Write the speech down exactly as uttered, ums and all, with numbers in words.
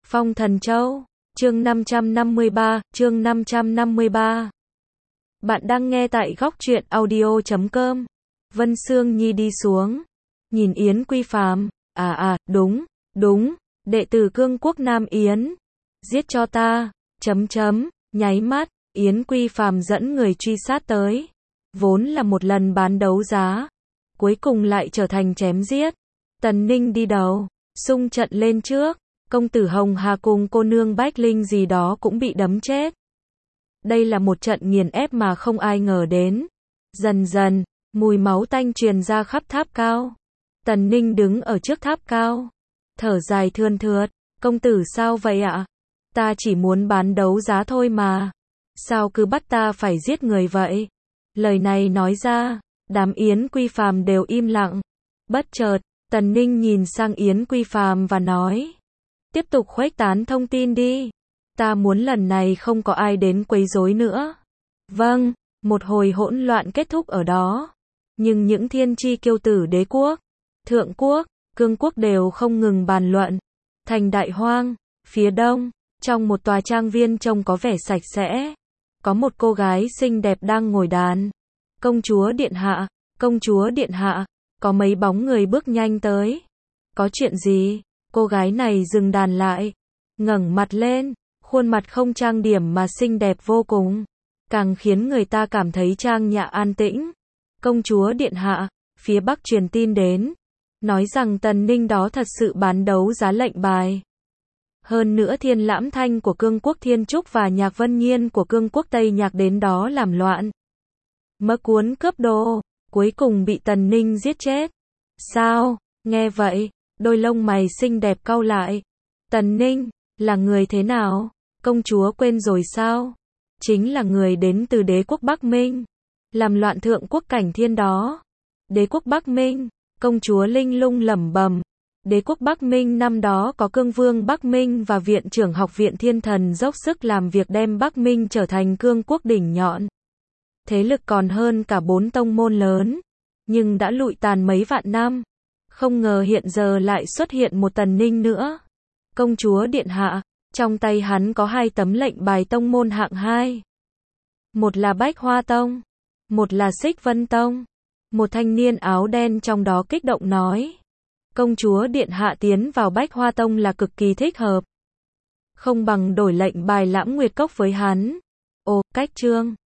Phong Thần Châu, chương năm trăm năm mươi ba, chương năm trăm năm mươi ba. Bạn đang nghe tại góc truyện audio chấm com. Vân Sương Nhi đi xuống, nhìn Yến Quy Phàm, à à, đúng, đúng, đệ tử Cương Quốc Nam Yến, giết cho ta, chấm chấm, nháy mắt, Yến Quy Phàm dẫn người truy sát tới, vốn là một lần bán đấu giá, cuối cùng lại trở thành chém giết. Tần Ninh đi đầu, xung trận lên trước, công tử Hồng Hà cùng cô nương Bách Linh gì đó cũng bị đấm chết. Đây là một trận nghiền ép mà không ai ngờ đến. Dần dần, mùi máu tanh truyền ra khắp tháp cao. Tần Ninh đứng ở trước tháp cao, thở dài thườn thượt, công tử sao vậy ạ? Ta chỉ muốn bán đấu giá thôi mà. Sao cứ bắt ta phải giết người vậy? Lời này nói ra, đám Yến Quy Phàm đều im lặng. Bất chợt, Tần Ninh nhìn sang Yến Quy Phàm và nói, tiếp tục khuếch tán thông tin đi. Ta muốn lần này không có ai đến quấy rối nữa. Vâng, một hồi hỗn loạn kết thúc ở đó. Nhưng những thiên chi kiêu tử đế quốc, thượng quốc, cương quốc đều không ngừng bàn luận. Thành Đại Hoang, phía đông, trong một tòa trang viên trông có vẻ sạch sẽ. Có một cô gái xinh đẹp đang ngồi đàn. Công chúa điện hạ, công chúa điện hạ, có mấy bóng người bước nhanh tới. Có chuyện gì? Cô gái này dừng đàn lại, ngẩng mặt lên, khuôn mặt không trang điểm mà xinh đẹp vô cùng, càng khiến người ta cảm thấy trang nhã an tĩnh. Công chúa điện hạ, phía Bắc truyền tin đến, nói rằng Tần Ninh đó thật sự bán đấu giá lệnh bài. Hơn nữa Thiên Lãm Thanh của Cương Quốc Thiên Trúc và Nhạc Vân Nhiên của Cương Quốc Tây Nhạc đến đó làm loạn. Mơ cuốn cướp đồ, cuối cùng bị Tần Ninh giết chết. Sao? Nghe vậy, đôi lông mày xinh đẹp cau lại. Tần Ninh, là người thế nào? Công chúa quên rồi sao? Chính là người đến từ đế quốc Bắc Minh, làm loạn thượng quốc cảnh thiên đó. Đế quốc Bắc Minh, công chúa Linh Lung lẩm bẩm. Đế quốc Bắc Minh năm đó có Cương Vương Bắc Minh và Viện trưởng Học viện Thiên Thần dốc sức làm việc đem Bắc Minh trở thành cương quốc đỉnh nhọn. Thế lực còn hơn cả bốn tông môn lớn, nhưng đã lụi tàn mấy vạn năm. Không ngờ hiện giờ lại xuất hiện một Tần Ninh nữa. Công chúa điện hạ, trong tay hắn có hai tấm lệnh bài tông môn hạng hai. Một là Bách Hoa Tông, một là Xích Vân Tông. Một thanh niên áo đen trong đó kích động nói. Công chúa điện hạ tiến vào Bách Hoa Tông là cực kỳ thích hợp. Không bằng đổi lệnh bài Lãm Nguyệt Cốc với hắn. Ồ, cách trương.